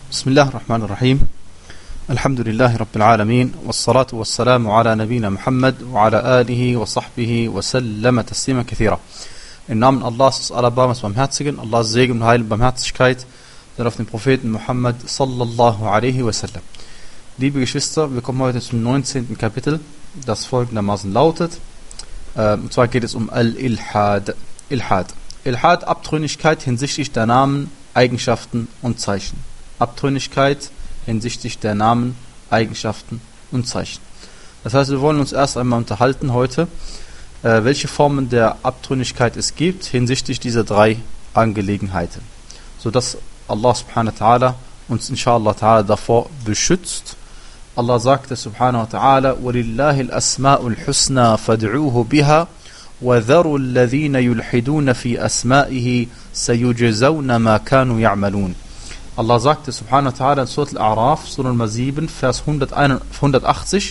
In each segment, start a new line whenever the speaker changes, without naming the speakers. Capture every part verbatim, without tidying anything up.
بسم الله الرحمن الرحيم الحمد لله رب العالمين والصلاة والسلام على نبينا محمد وعلى آله وصحبه وسلم تسليما كثيرا. Im Namen Allahs des Allerbarmers Barmherzigen, Allahs Segen und Heil und Barmherzigkeit sind auf den Propheten Muhammad sallallahu alaihi wasallam. Liebe Geschwister, wir kommen heute zum neunzehnten Kapitel, das folgendermaßen lautet. Äh, und zwar geht es um Al-Ilhad. Ilhad. Ilhad, Abtrünnigkeit hinsichtlich der Namen, Eigenschaften und Zeichen. Abtrünnigkeit hinsichtlich der Namen, Eigenschaften und Zeichen. Das heißt, wir wollen uns erst einmal unterhalten heute, äh, welche Formen der Abtrünnigkeit es gibt hinsichtlich dieser drei Angelegenheiten, sodass Allah subhanahu wa ta'ala uns inshallah ta'ala davor beschützt. Allah sagte subhanahu wa ta'ala: وَلِلَّهِ الْأَسْمَاءُ الْحُسْنَى فَادْعُوهُ بِهَا وَذَرُوا الَّذِينَ يُلْحِدُونَ فِي أَسْمَائِهِ سَيُجْزَوْنَ مَا كَانُوا يَعْمَلُونَ. Allah sagte subhanahu wa ta'ala in Surah Al-A'raf, Surah Nummer sieben, Vers hundertachtzig: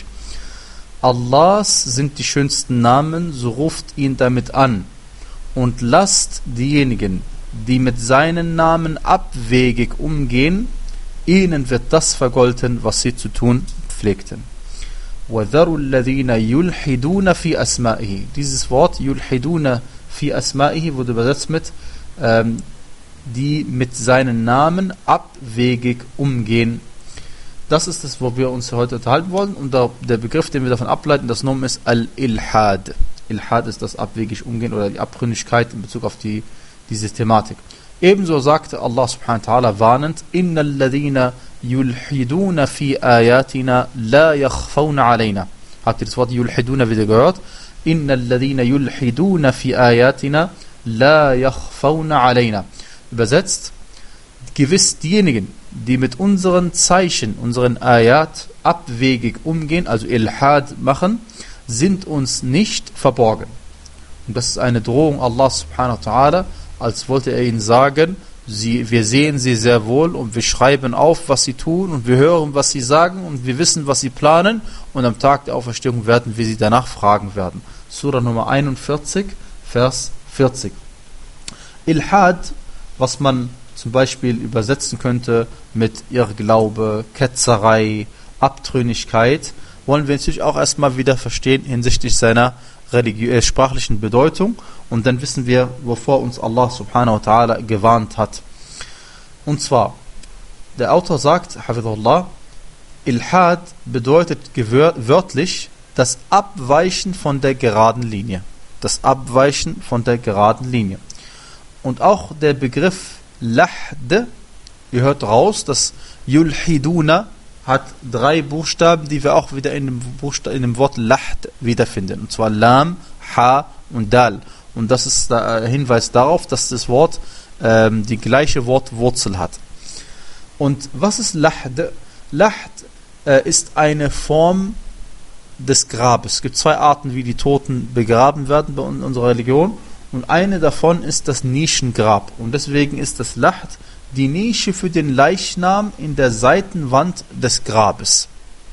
Allahs sind die schönsten Namen, so ruft ihn damit an und lasst diejenigen, die mit seinen Namen abwegig umgehen, ihnen wird das vergolten, was sie zu tun pflegten. وَذَرُوا الَّذِينَ يُلْحِدُونَ فِي أَسْمَائِهِ. Dieses Wort يُلْحِدُونَ فِي أَسْمَائِهِ wurde übersetzt mit ähm, die mit seinen Namen abwegig umgehen. Das ist es, wo wir uns heute unterhalten wollen. Und der, der Begriff, den wir davon ableiten, das Nomen ist Al-Ilhad. Ilhad ist das abwegig umgehen oder die Abtrünnigkeit in Bezug auf die, diese Thematik. Ebenso sagte Allah subhanahu wa ta'ala warnend: Inna alladhina yulhiduna fi ayatina la yakhfawna alayna. Habt ihr das Wort yulhiduna wieder gehört? Inna alladhina yulhiduna fi ayatina la yakhfawna alayna. Übersetzt: Gewiss diejenigen, die mit unseren Zeichen, unseren Ayat abwegig umgehen, also Ilhad machen, sind uns nicht verborgen. Und das ist eine Drohung Allah subhanahu wa ta'ala, als wollte er ihnen sagen, sie, wir sehen sie sehr wohl und wir schreiben auf, was sie tun und wir hören, was sie sagen und wir wissen, was sie planen und am Tag der Auferstehung werden wir sie danach fragen werden. Surah Nummer einundvierzig, Vers vierzig. Ilhad, was man zum Beispiel übersetzen könnte mit Irrglaube, Ketzerei, Abtrünnigkeit, wollen wir natürlich auch erstmal wieder verstehen hinsichtlich seiner religi- äh, sprachlichen Bedeutung, und dann wissen wir, wovor uns Allah subhanahu wa ta'ala gewarnt hat. Und zwar, der Autor sagt, Hafidhullah, Ilhad bedeutet gewör- wörtlich das Abweichen von der geraden Linie. Das Abweichen von der geraden Linie. Und auch der Begriff Lahd, ihr hört raus, dass Yulhiduna hat drei Buchstaben, die wir auch wieder in dem, Buchsta- in dem Wort Lahd wiederfinden. Und zwar Lam, Ha und Dal. Und das ist der Hinweis darauf, dass das Wort ähm, die gleiche Wortwurzel hat. Und was ist Lahd? Lahd äh, ist eine Form des Grabes. Es gibt zwei Arten, wie die Toten begraben werden bei uns in unserer Religion. Und eine davon ist das Nischengrab. Und deswegen ist das Lahd die Nische für den Leichnam in der Seitenwand des Grabes.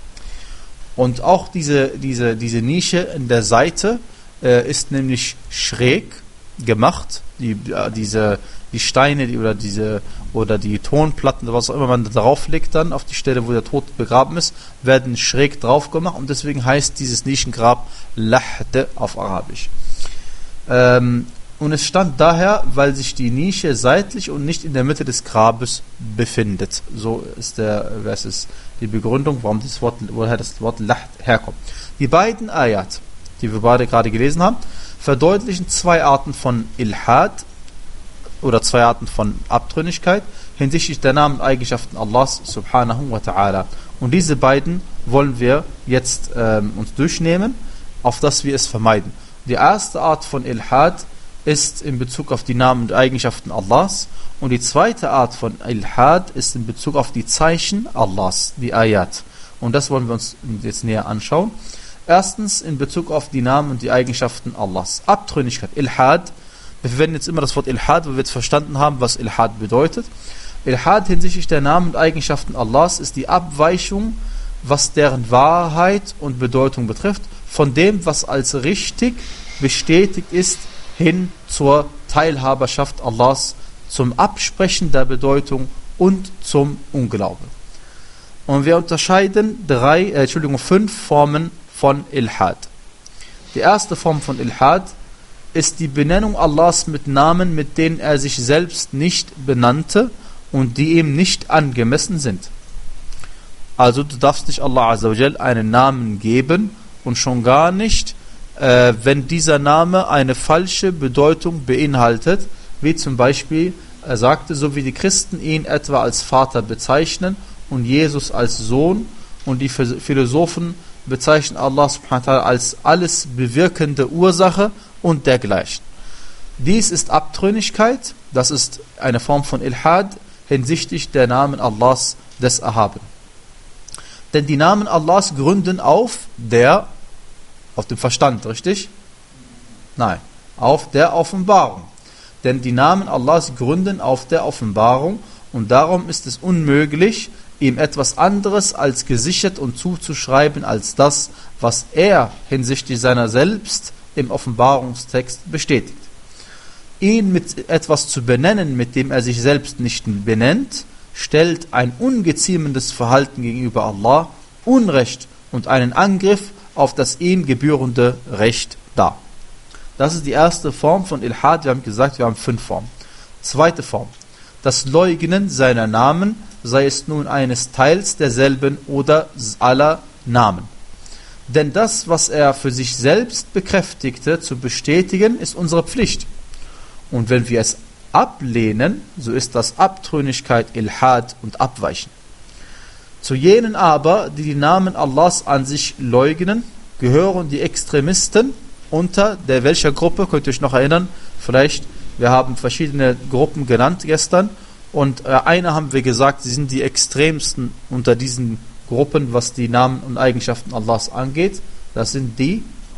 Und auch diese, diese, diese Nische in der Seite äh, ist nämlich schräg gemacht. Die, äh, diese, die Steine die, oder, diese, oder die Tonplatten, was auch immer man da drauf legt dann auf die Stelle, wo der Tod begraben ist, werden schräg drauf gemacht. Und deswegen heißt dieses Nischengrab Lahd auf Arabisch. Ähm, und es stand daher, weil sich die Nische seitlich und nicht in der Mitte des Grabes befindet. So ist der, was ist die Begründung, warum das Wort, woher das Wort Lahd herkommt. Die beiden Ayat, die wir beide gerade gelesen haben, verdeutlichen zwei Arten von Ilhad oder zwei Arten von Abtrünnigkeit hinsichtlich der Namen und Eigenschaften Allahs subhanahu wa ta'ala. Und diese beiden wollen wir jetzt ähm, uns durchnehmen, auf dass wir es vermeiden. Die erste Art von Ilhad ist in Bezug auf die Namen und Eigenschaften Allahs, und die zweite Art von Ilhad ist in Bezug auf die Zeichen Allahs, die Ayat. Und das wollen wir uns jetzt näher anschauen. Erstens in Bezug auf die Namen und die Eigenschaften Allahs. Abtrünnigkeit, Ilhad. Wir verwenden jetzt immer das Wort Ilhad, weil wir jetzt verstanden haben, was Ilhad bedeutet. Ilhad hinsichtlich der Namen und Eigenschaften Allahs ist die Abweichung, was deren Wahrheit und Bedeutung betrifft, von dem, was als richtig bestätigt ist, hin zur Teilhaberschaft Allahs, zum Absprechen der Bedeutung und zum Unglauben. Und wir unterscheiden drei, äh, Entschuldigung, fünf Formen von Ilhad. Die erste Form von Ilhad ist die Benennung Allahs mit Namen, mit denen er sich selbst nicht benannte und die ihm nicht angemessen sind. Also du darfst nicht Allah Azza wa Jal einen Namen geben und schon gar nicht, äh, wenn dieser Name eine falsche Bedeutung beinhaltet, wie zum Beispiel, er sagte, so wie die Christen ihn etwa als Vater bezeichnen und Jesus als Sohn, und die Philosophen bezeichnen Allah subhanahu wa ta'ala als alles bewirkende Ursache und dergleichen. Dies ist Abtrünnigkeit, das ist eine Form von Ilhad hinsichtlich der Namen Allahs des Erhabenen. Denn die Namen Allahs gründen auf der, auf dem Verstand, richtig? Nein, auf der Offenbarung. Denn die Namen Allahs gründen auf der Offenbarung und darum ist es unmöglich, ihm etwas anderes als gesichert und zuzuschreiben als das, was er hinsichtlich seiner selbst im Offenbarungstext bestätigt. Ihn mit etwas zu benennen, mit dem er sich selbst nicht benennt, stellt ein ungeziemendes Verhalten gegenüber Allah, Unrecht und einen Angriff auf das ihm gebührende Recht dar. Das ist die erste Form von Ilhad. Wir haben gesagt, wir haben fünf Formen. Zweite Form: das Leugnen seiner Namen, sei es nun eines Teils derselben oder aller Namen. Denn das, was er für sich selbst bekräftigte, zu bestätigen, ist unsere Pflicht. Und wenn wir es ablehnen, so ist das Abtrünnigkeit, Ilhad und Abweichen. Zu jenen aber, die die Namen Allahs an sich leugnen, gehören die Extremisten, unter der welcher Gruppe, könnt ihr euch noch erinnern, vielleicht, wir haben verschiedene Gruppen genannt gestern, und äh, eine haben wir gesagt, sie sind die extremsten unter diesen Gruppen, was die Namen und Eigenschaften Allahs angeht. Das sind die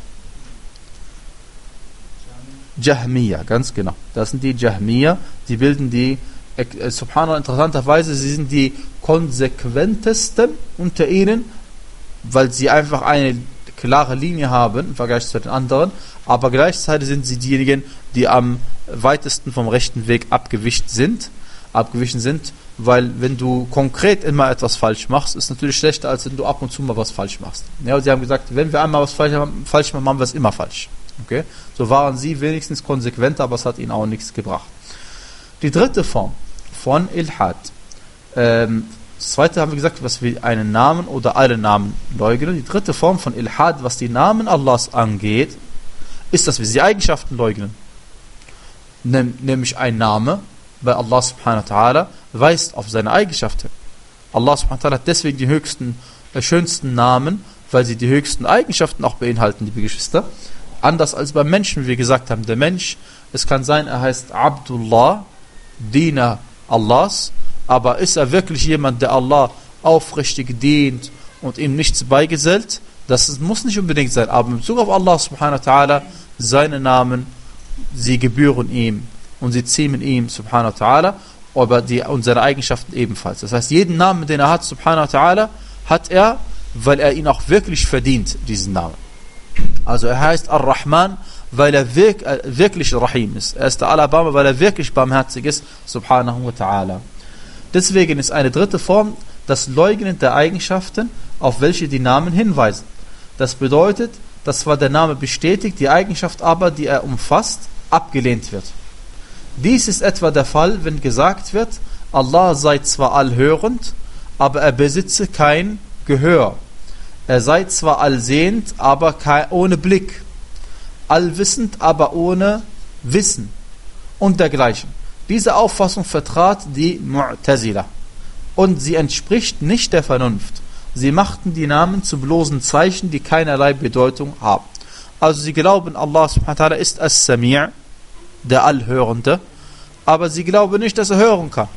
Jahmiya, ganz genau. Das sind die Jahmiya, die bilden die, äh, subhanallah, interessanterweise, sie sind die konsequentesten unter ihnen, weil sie einfach eine klare Linie haben im Vergleich zu den anderen, aber gleichzeitig sind sie diejenigen, die am weitesten vom rechten Weg abgewichen sind, abgewichen sind, weil wenn du konkret immer etwas falsch machst, ist natürlich schlechter, als wenn du ab und zu mal was falsch machst. Ja, und sie haben gesagt, wenn wir einmal was falsch machen, falsch machen, machen wir es immer falsch. Okay? So waren sie wenigstens konsequent, aber es hat ihnen auch nichts gebracht. Die dritte Form von Ilhad. Ähm, das zweite haben wir gesagt, was wir einen Namen oder alle Namen leugnen. Die dritte Form von Ilhad, was die Namen Allahs angeht, ist, dass wir die Eigenschaften leugnen. Nem, nämlich ein Name bei Allah subhanahu wa ta'ala weist auf seine Eigenschaften. Allah subhanahu wa ta'ala hat deswegen die höchsten, äh, schönsten Namen, weil sie die höchsten Eigenschaften auch beinhalten, liebe Geschwister. Anders als beim Menschen, wie wir gesagt haben. Der Mensch, es kann sein, er heißt Abdullah, Diener Allahs, aber ist er wirklich jemand, der Allah aufrichtig dient und ihm nichts beigesellt? Das muss nicht unbedingt sein, aber in Bezug auf Allah subhanahu wa ta'ala, seine Namen, sie gebühren ihm und sie ziemen ihm subhanahu wa ta'ala, aber die, und seine Eigenschaften ebenfalls. Das heißt, jeden Namen, den er hat subhanahu wa ta'ala, hat er, weil er ihn auch wirklich verdient, diesen Namen. Also er heißt Ar-Rahman, weil er wirk, äh, wirklich Rahim ist. Er ist der Allerbarmer, weil er wirklich barmherzig ist, subhanahu wa ta'ala. Deswegen ist eine dritte Form das Leugnen der Eigenschaften, auf welche die Namen hinweisen. Das bedeutet, dass zwar der Name bestätigt, die Eigenschaft aber, die er umfasst, abgelehnt wird. Dies ist etwa der Fall, wenn gesagt wird, Allah sei zwar allhörend, aber er besitze kein Gehör. Er sei zwar allsehend, aber kein, ohne Blick. Allwissend, aber ohne Wissen. Und dergleichen. Diese Auffassung vertrat die Mu'tazila. Und sie entspricht nicht der Vernunft. Sie machten die Namen zu bloßen Zeichen, die keinerlei Bedeutung haben. Also sie glauben, Allah subhanahu wa ta'ala ist As-Sami', der Allhörende, aber sie glauben nicht, dass er hören kann.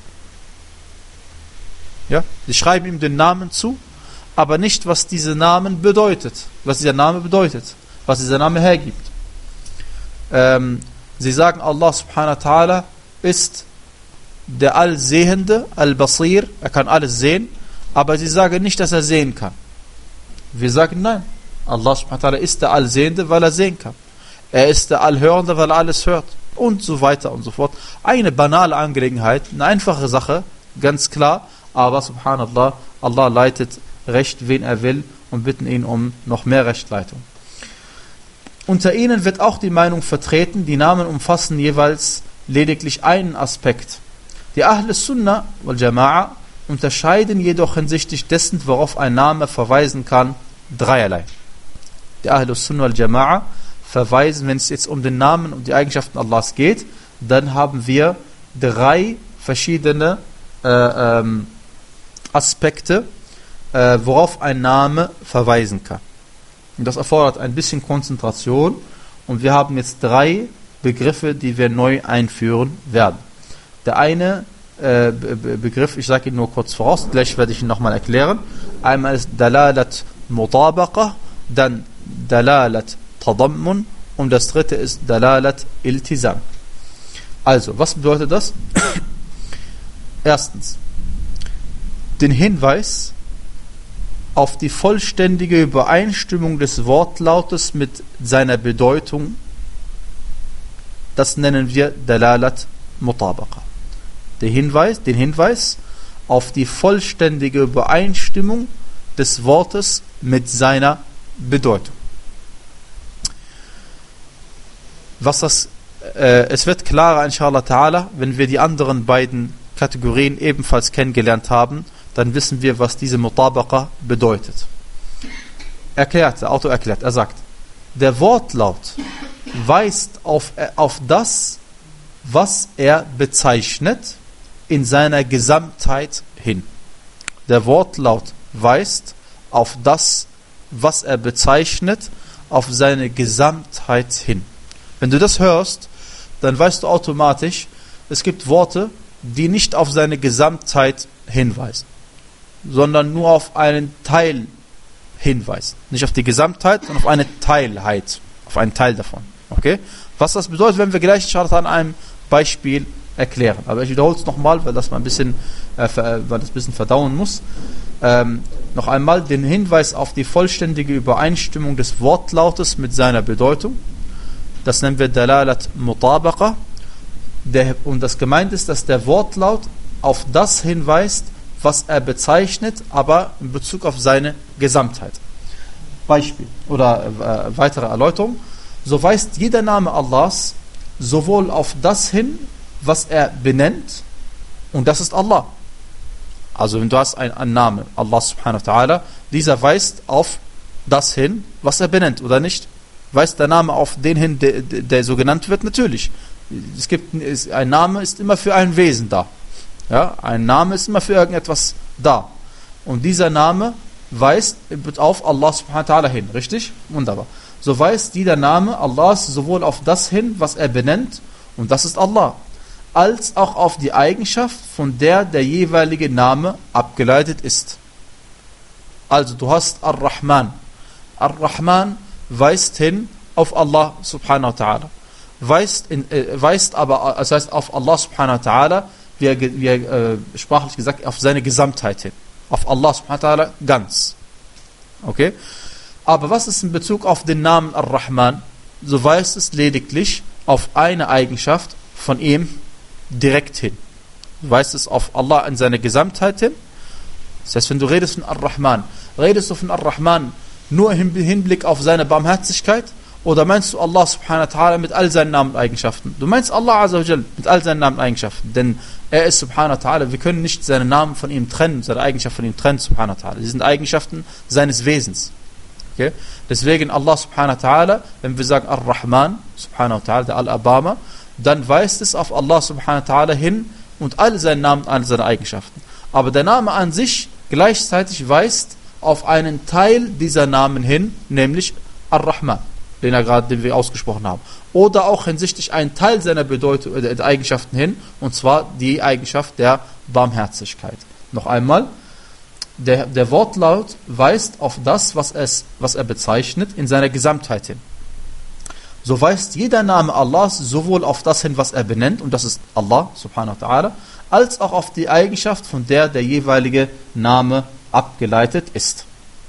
Ja? Sie schreiben ihm den Namen zu, aber nicht, was dieser Namen bedeutet, was dieser Name bedeutet, was dieser Name hergibt. Ähm, sie sagen, Allah subhanahu wa ta'ala ist der Allsehende, Al-Basir, er kann alles sehen, aber sie sagen nicht, dass er sehen kann. Wir sagen nein, Allah subhanahu wa ta'ala ist der Allsehende, weil er sehen kann. Er ist der Allhörende, weil er alles hört. Und so weiter und so fort. Eine banale Angelegenheit, eine einfache Sache, ganz klar, aber subhanallah, Allah leitet recht, wen er will, und bitten ihn um noch mehr Rechtleitung. Unter ihnen wird auch die Meinung vertreten, die Namen umfassen jeweils lediglich einen Aspekt. Die Ahl Sunnah wal Jama'a unterscheiden jedoch hinsichtlich dessen, worauf ein Name verweisen kann, dreierlei. Die Ahl Sunnah wal Jama'a verweisen, wenn es jetzt um den Namen und die Eigenschaften Allahs geht, dann haben wir drei verschiedene äh, ähm, Aspekte, äh, worauf ein Name verweisen kann. Und das erfordert ein bisschen Konzentration, und wir haben jetzt drei Begriffe, die wir neu einführen werden. Der eine äh, Be Begriff, ich sage ihn nur kurz voraus, gleich werde ich ihn nochmal erklären. Einmal ist Dalalat Mutabaqa, dann Dalalat Tadammun und das dritte ist Dalalat Iltizam. Also, was bedeutet das? Erstens, den Hinweis auf die vollständige Übereinstimmung des Wortlautes mit seiner Bedeutung, das nennen wir Dalalat Mutabaqa. Der Hinweis, den Hinweis auf die vollständige Übereinstimmung des Wortes mit seiner Bedeutung. Was das, äh, es wird klarer, inshallah ta'ala, wenn wir die anderen beiden Kategorien ebenfalls kennengelernt haben, dann wissen wir, was diese Mutabaqa bedeutet. Erklärt, der Autor erklärt, er sagt, der Wortlaut weist auf, auf das, was er bezeichnet, in seiner Gesamtheit hin. Der Wortlaut weist auf das, was er bezeichnet, auf seine Gesamtheit hin. Wenn du das hörst, dann weißt du automatisch, es gibt Worte, die nicht auf seine Gesamtheit hinweisen, sondern nur auf einen Teil hinweisen. Nicht auf die Gesamtheit, sondern auf eine Teilheit, auf einen Teil davon. Okay? Was das bedeutet, werden wir gleich an einem Beispiel erklären. Aber ich wiederhole es nochmal, weil das mal ein bisschen, äh, weil das ein bisschen verdauen muss. Ähm, noch einmal den Hinweis auf die vollständige Übereinstimmung des Wortlautes mit seiner Bedeutung. Das nennen wir Dalalat Mutabaqa. Der, und das gemeint ist, dass der Wortlaut auf das hinweist, was er bezeichnet, aber in Bezug auf seine Gesamtheit. Beispiel oder äh, weitere Erläuterung. So weist jeder Name Allahs sowohl auf das hin, was er benennt, und das ist Allah. Also wenn du hast einen, einen Namen, Allah subhanahu wa ta'ala, dieser weist auf das hin, was er benennt, oder nicht? Weist der Name auf den hin, der, der so genannt wird? Natürlich. Es gibt, ein Name ist immer für ein Wesen da. Ja, ein Name ist immer für irgendetwas da. Und dieser Name weist auf Allah subhanahu wa ta'ala hin. Richtig? Wunderbar. So weist jeder Name Allahs sowohl auf das hin, was er benennt, und das ist Allah, als auch auf die Eigenschaft, von der der jeweilige Name abgeleitet ist. Also du hast Ar-Rahman. Ar-Rahman weist hin auf Allah subhanahu wa ta'ala. Weist, in, äh, weist aber, das heißt auf Allah subhanahu wa ta'ala, wie, wie äh, sprachlich gesagt, auf seine Gesamtheit hin. Auf Allah subhanahu wa ta'ala ganz. Okay? Aber was ist in Bezug auf den Namen Ar-Rahman? So weist es lediglich auf eine Eigenschaft von ihm direkt hin. Du weißt es auf Allah in seiner Gesamtheit hin. Das heißt, wenn du redest von Ar-Rahman, redest du von Ar-Rahman nur im Hinblick auf seine Barmherzigkeit, oder meinst du Allah subhanahu wa ta'ala mit all seinen Namen und Eigenschaften? Du meinst Allah azza wa jal mit all seinen Namen und Eigenschaften, denn er ist subhanahu wa ta'ala, wir können nicht seine Namen von ihm trennen, seine Eigenschaften von ihm trennen, subhanahu wa ta'ala. Sie sind Eigenschaften seines Wesens. Okay? Deswegen Allah subhanahu wa ta'ala, wenn wir sagen Ar-Rahman, subhanahu wa ta'ala, der Al-Abama, dann weist es auf Allah subhanahu wa ta'ala hin und alle seine Namen und alle seine Eigenschaften. Aber der Name an sich gleichzeitig weist auf einen Teil dieser Namen hin, nämlich Ar-Rahman, den er gerade, den wir ausgesprochen haben. Oder auch hinsichtlich einen Teil seiner Bedeutung, äh, der Eigenschaften hin, und zwar die Eigenschaft der Barmherzigkeit. Noch einmal, der, der Wortlaut weist auf das, was, es, was er bezeichnet, in seiner Gesamtheit hin. So weist jeder Name Allahs sowohl auf das hin, was er benennt, und das ist Allah, subhanahu wa ta'ala, als auch auf die Eigenschaft, von der der jeweilige Name abgeleitet ist.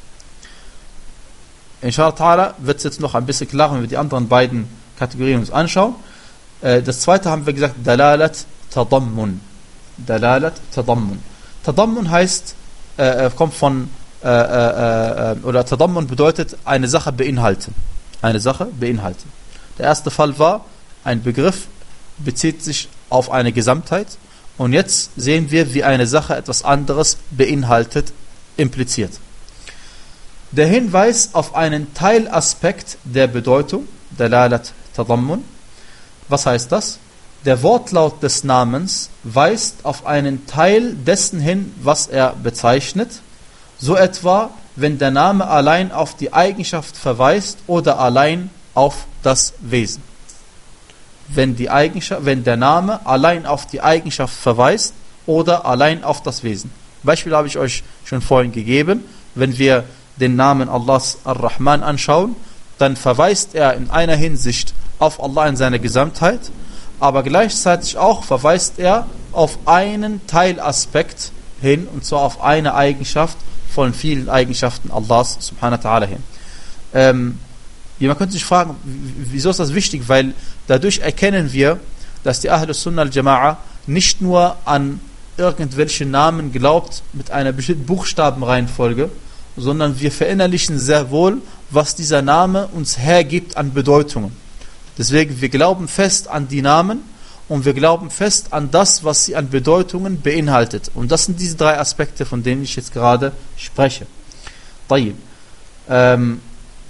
Inshallah ta'ala wird es jetzt noch ein bisschen klarer, wenn wir die anderen beiden Kategorien uns anschauen. Das zweite haben wir gesagt, Dalalat Tadammun. Dalalat Tadammun. Tadammun heißt, äh, kommt von, äh, äh, äh, oder Tadammun bedeutet eine Sache beinhalten. Eine Sache beinhalten. Der erste Fall war, ein Begriff bezieht sich auf eine Gesamtheit und jetzt sehen wir, wie eine Sache etwas anderes beinhaltet, impliziert. Der Hinweis auf einen Teilaspekt der Bedeutung, Dalalat Tadammun. Was heißt das? Der Wortlaut des Namens weist auf einen Teil dessen hin, was er bezeichnet, so etwa, wenn der Name allein auf die Eigenschaft verweist oder allein auf das Wesen. Wenn, die Eigenschaft, wenn der Name allein auf die Eigenschaft verweist oder allein auf das Wesen. Beispiel habe ich euch schon vorhin gegeben. Wenn wir den Namen Allahs Ar-Rahman anschauen, dann verweist er in einer Hinsicht auf Allah in seiner Gesamtheit, aber gleichzeitig auch verweist er auf einen Teilaspekt hin, und zwar auf eine Eigenschaft von vielen Eigenschaften Allahs subhanahu wa ta'ala hin. Ähm, man könnte sich fragen, wieso ist das wichtig? Weil dadurch erkennen wir, dass die Ahlus Sunnah al-Jama'a nicht nur an irgendwelche Namen glaubt mit einer bestimmten Buchstabenreihenfolge, sondern wir verinnerlichen sehr wohl, was dieser Name uns hergibt an Bedeutungen. Deswegen, wir glauben fest an die Namen und wir glauben fest an das, was sie an Bedeutungen beinhaltet. Und das sind diese drei Aspekte, von denen ich jetzt gerade spreche. Ähm,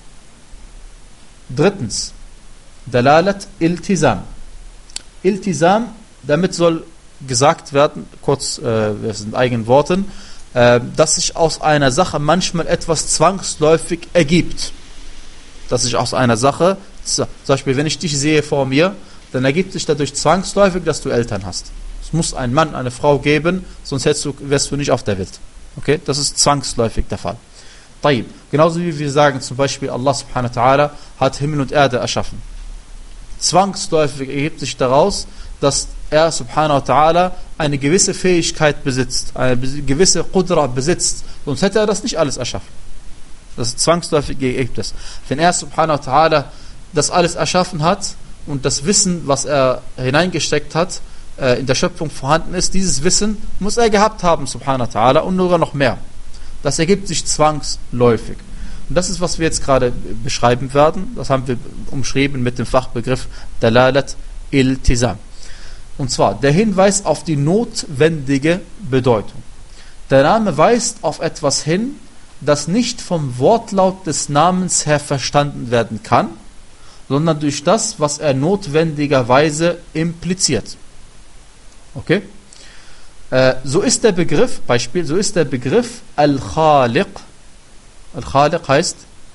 drittens, Dalalat Iltizam. Iltizam, damit soll gesagt werden, kurz, äh, das sind eigenen Worten, äh, dass sich aus einer Sache manchmal etwas zwangsläufig ergibt. Dass sich aus einer Sache, zum Beispiel, wenn ich dich sehe vor mir, dann ergibt sich dadurch zwangsläufig, dass du Eltern hast. Es muss einen Mann, eine Frau geben, sonst hättest du, wärst du nicht auf der Welt. Okay? Das ist zwangsläufig der Fall. Taib. Genauso wie wir sagen, zum Beispiel, Allah subhanahu wa ta'ala hat Himmel und Erde erschaffen. Zwangsläufig ergibt sich daraus, dass er subhanahu wa ta'ala eine gewisse Fähigkeit besitzt, eine gewisse Qudra besitzt, sonst hätte er das nicht alles erschaffen. Das ist zwangsläufig ergibt es. Wenn er subhanahu wa ta'ala das alles erschaffen hat und das Wissen, was er hineingesteckt hat, äh, in der Schöpfung vorhanden ist, dieses Wissen muss er gehabt haben, subhanahu wa ta'ala, und sogar noch mehr. Das ergibt sich zwangsläufig. Und das ist, was wir jetzt gerade beschreiben werden. Das haben wir umschrieben mit dem Fachbegriff Dalalat Iltizam. Und zwar der Hinweis auf die notwendige Bedeutung. Der Name weist auf etwas hin, das nicht vom Wortlaut des Namens her verstanden werden kann, sondern durch das, was er notwendigerweise impliziert. Okay? Äh, so ist der Begriff, Beispiel, so ist der Begriff Al-Khaliq. Al-Khaliq heißt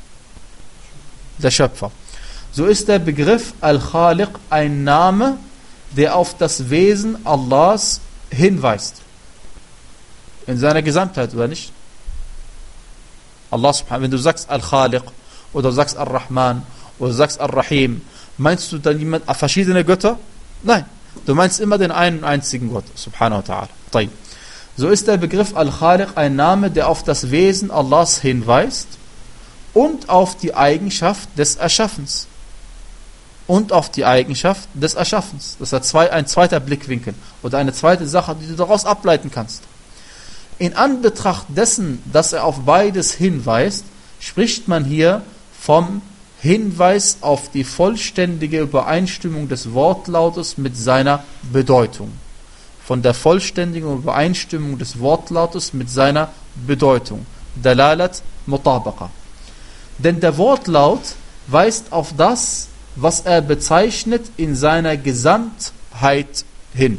der Schöpfer. So ist der Begriff Al-Khaliq ein Name, der auf das Wesen Allahs hinweist. In seiner Gesamtheit, oder nicht? Allah subhanahu, wenn du sagst Al-Khaliq oder du sagst Ar-Rahman oder du sagst Ar-Rahim, meinst du dann jemand, verschiedene Götter? Nein, du meinst immer den einen einzigen Gott, subhanahu wa ta'ala. So ist der Begriff Al-Khaliq ein Name, der auf das Wesen Allahs hinweist und auf die Eigenschaft des Erschaffens. Und auf die Eigenschaft des Erschaffens. Das ist ein zweiter Blickwinkel oder eine zweite Sache, die du daraus ableiten kannst. In Anbetracht dessen, dass er auf beides hinweist, spricht man hier vom Hinweis auf die vollständige Übereinstimmung des Wortlautes mit seiner Bedeutung. Von der vollständigen Übereinstimmung des Wortlautes mit seiner Bedeutung. Dalalat Mutabaqa. Denn der Wortlaut weist auf das, was er bezeichnet, in seiner Gesamtheit hin.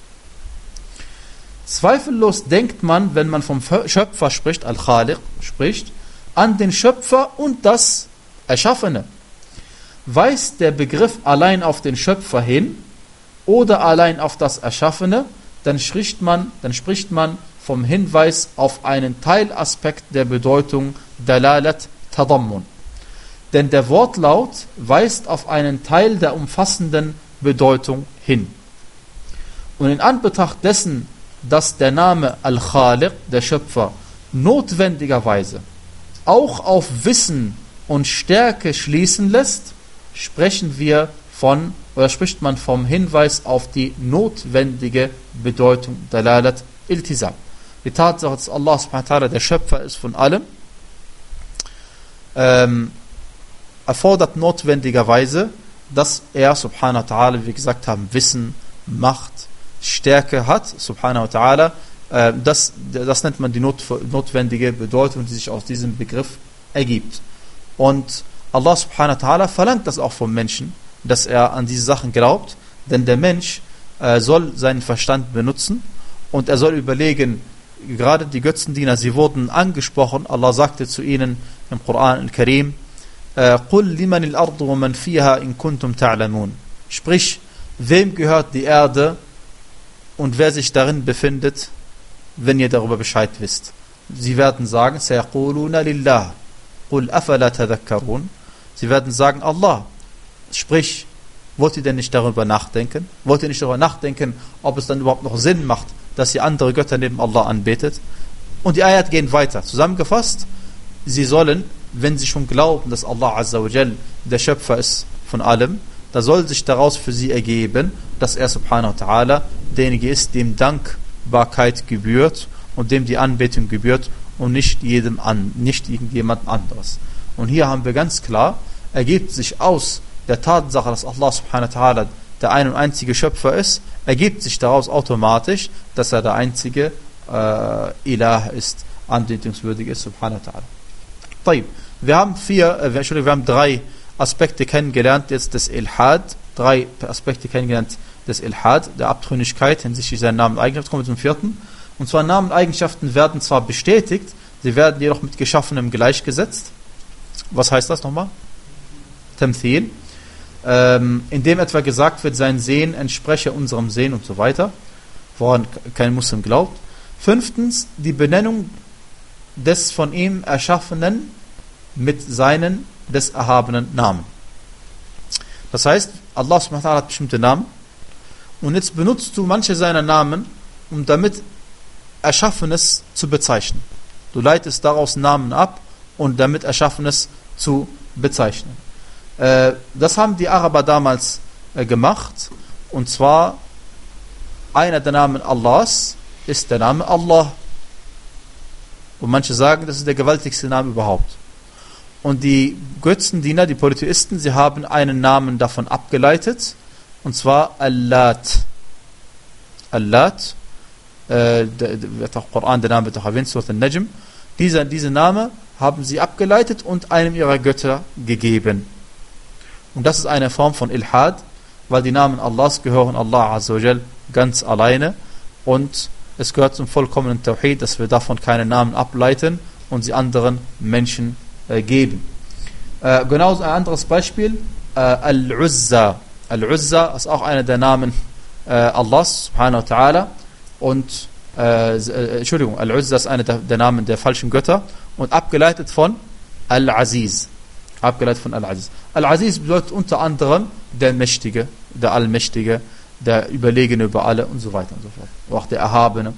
Zweifellos denkt man, wenn man vom Schöpfer spricht, Al-Khaliq spricht, an den Schöpfer und das Erschaffene. Weist der Begriff allein auf den Schöpfer hin oder allein auf das Erschaffene, dann spricht man, dann spricht man vom Hinweis auf einen Teilaspekt der Bedeutung Dalalat Tadammun. Denn der Wortlaut weist auf einen Teil der umfassenden Bedeutung hin. Und in Anbetracht dessen, dass der Name Al-Khaliq, der Schöpfer, notwendigerweise auch auf Wissen und Stärke schließen lässt, sprechen wir von oder spricht man vom Hinweis auf die notwendige Bedeutung Dalalat Iltizam. Die Tatsache, dass Allah subhanahu wa ta'ala der Schöpfer ist von allem, ähm, erfordert notwendigerweise, dass er subhanahu wa ta'ala, wie wir gesagt haben, Wissen, Macht, Stärke hat, subhanahu wa ta'ala. Äh, das, das nennt man die not, notwendige Bedeutung, die sich aus diesem Begriff ergibt. Und Allah subhanahu wa ta'ala verlangt das auch vom Menschen, dass er an diese Sachen glaubt, denn der Mensch äh, soll seinen Verstand benutzen und er soll überlegen, gerade die Götzendiener, sie wurden angesprochen, Allah sagte zu ihnen im Koran al-Karim, قُلْ لِمَنِ الْأَرْضُ وَمَنْ فِيهَا إِن كُنْتُمْ تَعْلَمُونَ. Sprich, wem gehört die Erde und wer sich darin befindet, wenn ihr darüber Bescheid wisst. Sie werden sagen, سَيَقُولُونَ لِلَّهِ قُلْ أَفَلَا تَذَكَّرُونَ. Sie werden sagen, Allah. Sprich, wollt ihr denn nicht darüber nachdenken? Wollt ihr nicht darüber nachdenken, ob es dann überhaupt noch Sinn macht, dass ihr andere Götter neben Allah anbetet? Und die Ayat gehen weiter. Zusammengefasst, sie sollen, wenn sie schon glauben, dass Allah Azza wa Jal der Schöpfer ist von allem, da soll sich daraus für sie ergeben, dass er subhanahu wa ta'ala derjenige ist, dem Dankbarkeit gebührt und dem die Anbetung gebührt und nicht jedem an, nicht irgendjemand anderes. Und hier haben wir ganz klar, ergibt sich aus der Tatsache, dass Allah subhanahu wa ta'ala der ein und einzige Schöpfer ist, ergibt sich daraus automatisch, dass er der einzige äh, Ilah ist, anbetungswürdig ist, subhanahu wa ta'ala. طيب. Wir haben vier, äh, Entschuldigung, wir haben drei Aspekte kennengelernt jetzt des Ilhad, drei Aspekte kennengelernt des Ilhad, der Abtrünnigkeit hinsichtlich seiner Namen und Eigenschaften. Kommen wir zum vierten. Und zwar Namen und Eigenschaften werden zwar bestätigt, sie werden jedoch mit Geschaffenem gleichgesetzt. Was heißt das nochmal? Tamthil. Ähm, indem etwa gesagt wird, sein Sehen entspreche unserem Sehen und so weiter, woran kein Muslim glaubt. Fünftens, die Benennung des von ihm Erschaffenen mit seinen des erhabenen Namen. Das heißt, Allah subhanahu wa ta'ala hat bestimmte Namen und jetzt benutzt du manche seiner Namen, um damit Erschaffenes zu bezeichnen. Du leitest daraus Namen ab und damit Erschaffenes zu bezeichnen. Äh, das haben die Araber damals äh, gemacht, und zwar einer der Namen Allahs ist der Name Allah. Und manche sagen, das ist der gewaltigste Name überhaupt. Und die Götzendiener, die Polytheisten, sie haben einen Namen davon abgeleitet, und zwar Allat. Allat, äh, der, der, auch Koran, der Name wird auch erwähnt, Surat al-Najm. Diese, diese Name haben sie abgeleitet und einem ihrer Götter gegeben. Und das ist eine Form von Ilhad, weil die Namen Allahs gehören Allah Azza wa Jal ganz alleine, und es gehört zum vollkommenen Tawhid, dass wir davon keine Namen ableiten und sie anderen Menschen äh, geben. Äh, genauso ein anderes Beispiel, äh, Al-Uzza. Al-Uzza ist auch einer der Namen äh, Allahs, subhanahu wa ta'ala, und äh, äh, Entschuldigung, Al-Uzza ist einer der, der Namen der falschen Götter und abgeleitet von Al-Aziz. Abgeleitet von Al-Aziz. Al-Aziz bedeutet unter anderem der Mächtige, der Allmächtige, der Überlegene über alle und so weiter und so fort. Auch der Erhabene.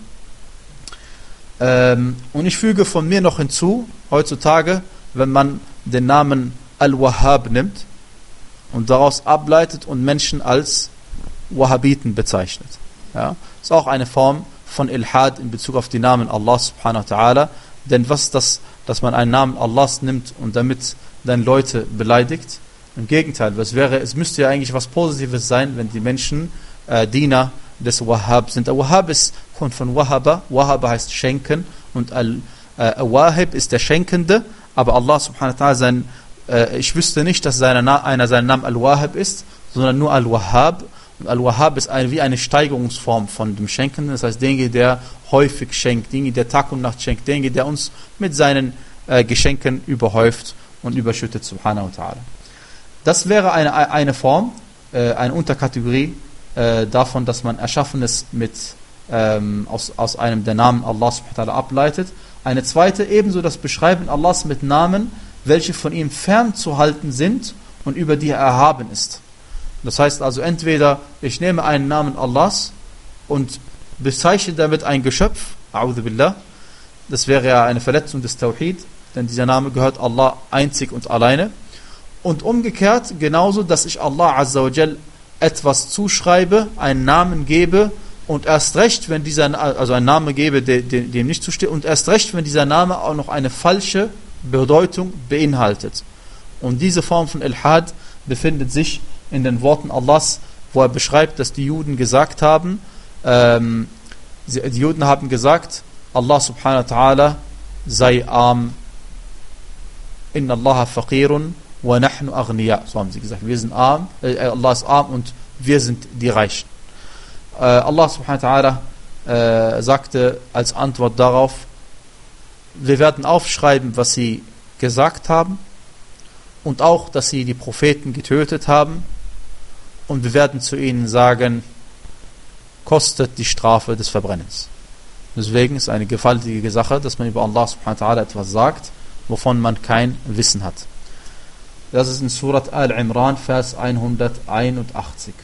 Ähm, und ich füge von mir noch hinzu, heutzutage, wenn man den Namen Al-Wahhab nimmt und daraus ableitet und Menschen als Wahhabiten bezeichnet. Ja, ist auch eine Form von Ilhad in Bezug auf die Namen Allah subhanahu wa ta'ala. Denn was ist das, dass man einen Namen Allahs nimmt und damit dann Leute beleidigt? Im Gegenteil, was wäre, es müsste ja eigentlich was Positives sein, wenn die Menschen äh, Diener des Wahhab sind. Der Wahhab ist, kommt von Wahaba. Wahaba heißt schenken und Al-Wahib äh, ist der Schenkende, aber Allah subhanahu wa ta'ala, sein, äh, ich wüsste nicht, dass seine Na- einer seinen Namen Al-Wahib ist, sondern nur Al-Wahhab. Und Al-Wahhab ist eine, wie eine Steigerungsform von dem Schenkenden, das heißt derjenige, der häufig schenkt, derjenige, der Tag und Nacht schenkt, derjenige, der uns mit seinen äh, Geschenken überhäuft und überschüttet, subhanahu wa ta'ala. Das wäre eine, eine Form, äh, eine Unterkategorie äh, davon, dass man Erschaffenes mit, ähm, aus, aus einem der Namen Allah subhanahu wa ta'ala ableitet. Eine zweite, ebenso das Beschreiben Allahs mit Namen, welche von ihm fernzuhalten sind und über die er erhaben ist. Das heißt also entweder, ich nehme einen Namen Allahs und bezeichne damit ein Geschöpf, a'udhu billah, das wäre ja eine Verletzung des Tawhid, denn dieser Name gehört Allah einzig und alleine. Und umgekehrt genauso, dass ich Allah Azza wa Jal etwas zuschreibe, einen Namen gebe und erst recht, wenn dieser, also einen Namen gebe, dem, dem nicht zusteht, und erst recht, wenn dieser Name auch noch eine falsche Bedeutung beinhaltet. Und diese Form von Ilhad befindet sich in den Worten Allahs, wo er beschreibt, dass die Juden gesagt haben, ähm, die Juden haben gesagt, Allah subhanahu wa ta'ala sei arm, inna Allah faqirun wa nahnu aghniya, so haben sie gesagt, wir sind arm, äh, Allah ist arm und wir sind die Reichen. Äh, Allah subhanahu wa ta'ala äh, sagte als Antwort darauf, wir werden aufschreiben, was sie gesagt haben und auch, dass sie die Propheten getötet haben, und wir werden zu ihnen sagen, kostet die Strafe des Verbrennens. Deswegen ist eine gewaltige Sache, dass man über Allah subhanahu wa ta'ala etwas sagt, wovon man kein Wissen hat. Das ist in Surat Al-Imran, Vers hunderteinundachtzig.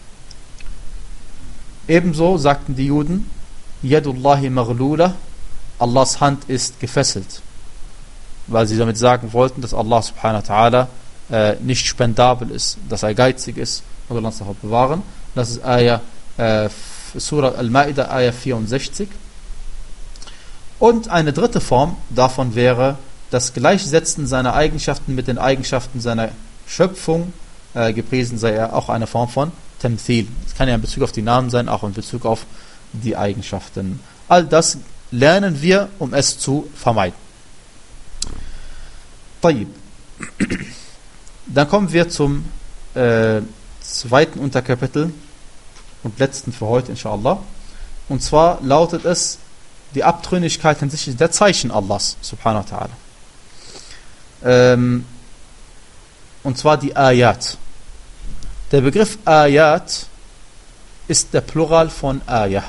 Ebenso sagten die Juden, Yadullahi maghlula, Allahs Hand ist gefesselt, weil sie damit sagen wollten, dass Allah subhanahu wa ta'ala äh, nicht spendabel ist, dass er geizig ist, oder uns davor bewahren. Das ist Ayah, äh, Surah Al-Ma'idah, Ayah vierundsechzig. Und eine dritte Form davon wäre das Gleichsetzen seiner Eigenschaften mit den Eigenschaften seiner Schöpfung, äh, gepriesen sei er, auch eine Form von Tamthil. Das kann ja in Bezug auf die Namen sein, auch in Bezug auf die Eigenschaften. All das lernen wir, um es zu vermeiden. Tayyib. Dann kommen wir zum äh, zweiten Unterkapitel und letzten für heute, inshallah. Und zwar lautet es, die Abtrünnigkeit hinsichtlich der Zeichen Allahs, subhanahu wa ta'ala. Ähm, und zwar die Ayat. Der Begriff Ayat ist der Plural von Ayah.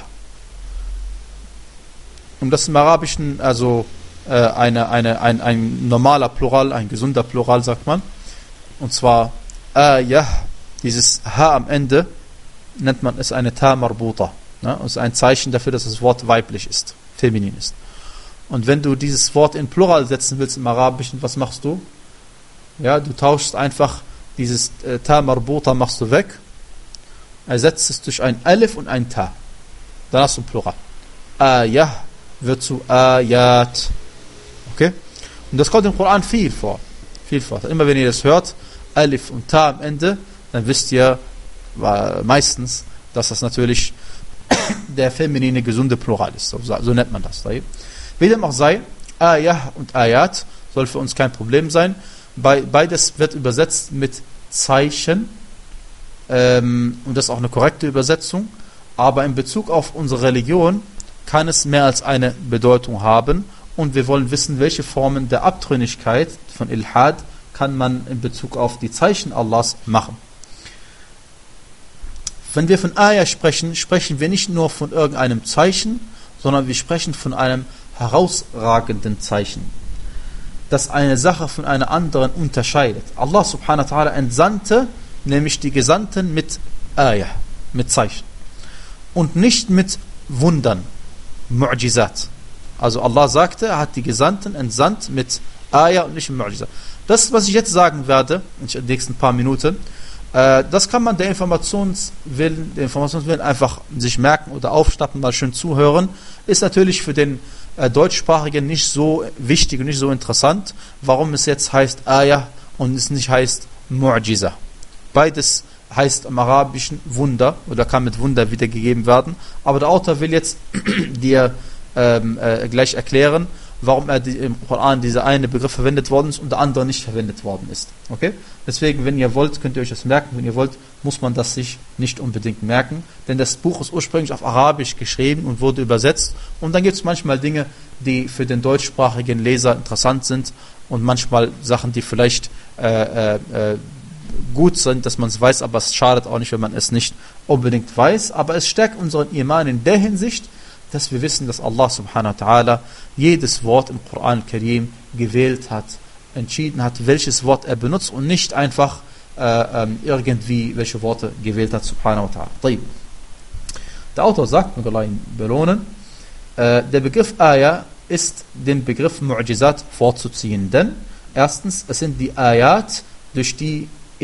Und das im Arabischen, also äh, eine, eine, ein, ein normaler Plural, ein gesunder Plural, sagt man. Und zwar Ayah, dieses H am Ende, nennt man es eine Ta marbuta. Ne? Das ist ein Zeichen dafür, dass das Wort weiblich ist, feminin ist. Und wenn du dieses Wort in Plural setzen willst im Arabischen, was machst du? Ja, du tauschst einfach dieses äh, Ta marbuta, machst du weg, ersetzt es durch ein Alif und ein Ta. Dann hast du ein Plural. Ayah wird zu Ayat. Okay? Und das kommt im Koran viel vor. Viel vor. Immer wenn ihr das hört, Alif und Ta am Ende, dann wisst ihr meistens, dass das natürlich der feminine, gesunde Plural ist. So, so nennt man das. Wie dem auch sei, Ayah und Ayat soll für uns kein Problem sein. Beides wird übersetzt mit Zeichen, ähm, und das ist auch eine korrekte Übersetzung, aber in Bezug auf unsere Religion kann es mehr als eine Bedeutung haben, und wir wollen wissen, welche Formen der Abtrünnigkeit von Ilhad kann man in Bezug auf die Zeichen Allahs machen. Wenn wir von Ayah sprechen, sprechen wir nicht nur von irgendeinem Zeichen, sondern wir sprechen von einem herausragenden Zeichen, das eine Sache von einer anderen unterscheidet. Allah subhanahu wa ta'ala entsandte nämlich die Gesandten mit Ayah, mit Zeichen, und nicht mit Wundern, Mu'jizat. Also Allah sagte, er hat die Gesandten entsandt mit Ayah und nicht mit Mu'jizat. Das, was ich jetzt sagen werde, in den nächsten paar Minuten, äh, das kann man der Informationswillen, der Informationswillen einfach sich merken oder aufschnappen, mal schön zuhören, ist natürlich für den äh, Deutschsprachigen nicht so wichtig und nicht so interessant, warum es jetzt heißt Ayah und es nicht heißt Mu'jiza. Beides heißt im Arabischen Wunder oder kann mit Wunder wiedergegeben werden, aber der Autor will jetzt dir ähm, äh, gleich erklären, warum er die, im Koran dieser eine Begriff verwendet worden ist und der andere nicht verwendet worden ist. Okay? Deswegen, wenn ihr wollt, könnt ihr euch das merken. Wenn ihr wollt, muss man das sich nicht unbedingt merken, denn das Buch ist ursprünglich auf Arabisch geschrieben und wurde übersetzt, und dann gibt es manchmal Dinge, die für den deutschsprachigen Leser interessant sind, und manchmal Sachen, die vielleicht äh, äh, gut sind, dass man es weiß, aber es schadet auch nicht, wenn man es nicht unbedingt weiß, aber es stärkt unseren Iman in der Hinsicht, dass wir wissen, dass Allah subhanahu wa ta'ala jedes Wort im Koran Karim gewählt hat, entschieden hat, welches Wort er benutzt, und nicht einfach äh, ähm, irgendwie welche Worte gewählt hat, subhanahu wa ta'ala. Der Autor sagt, mit Allah ihn belohnen, äh, der Begriff Ayah ist dem Begriff Mu'jizat vorzuziehen, denn erstens, es sind die Ayat, durch die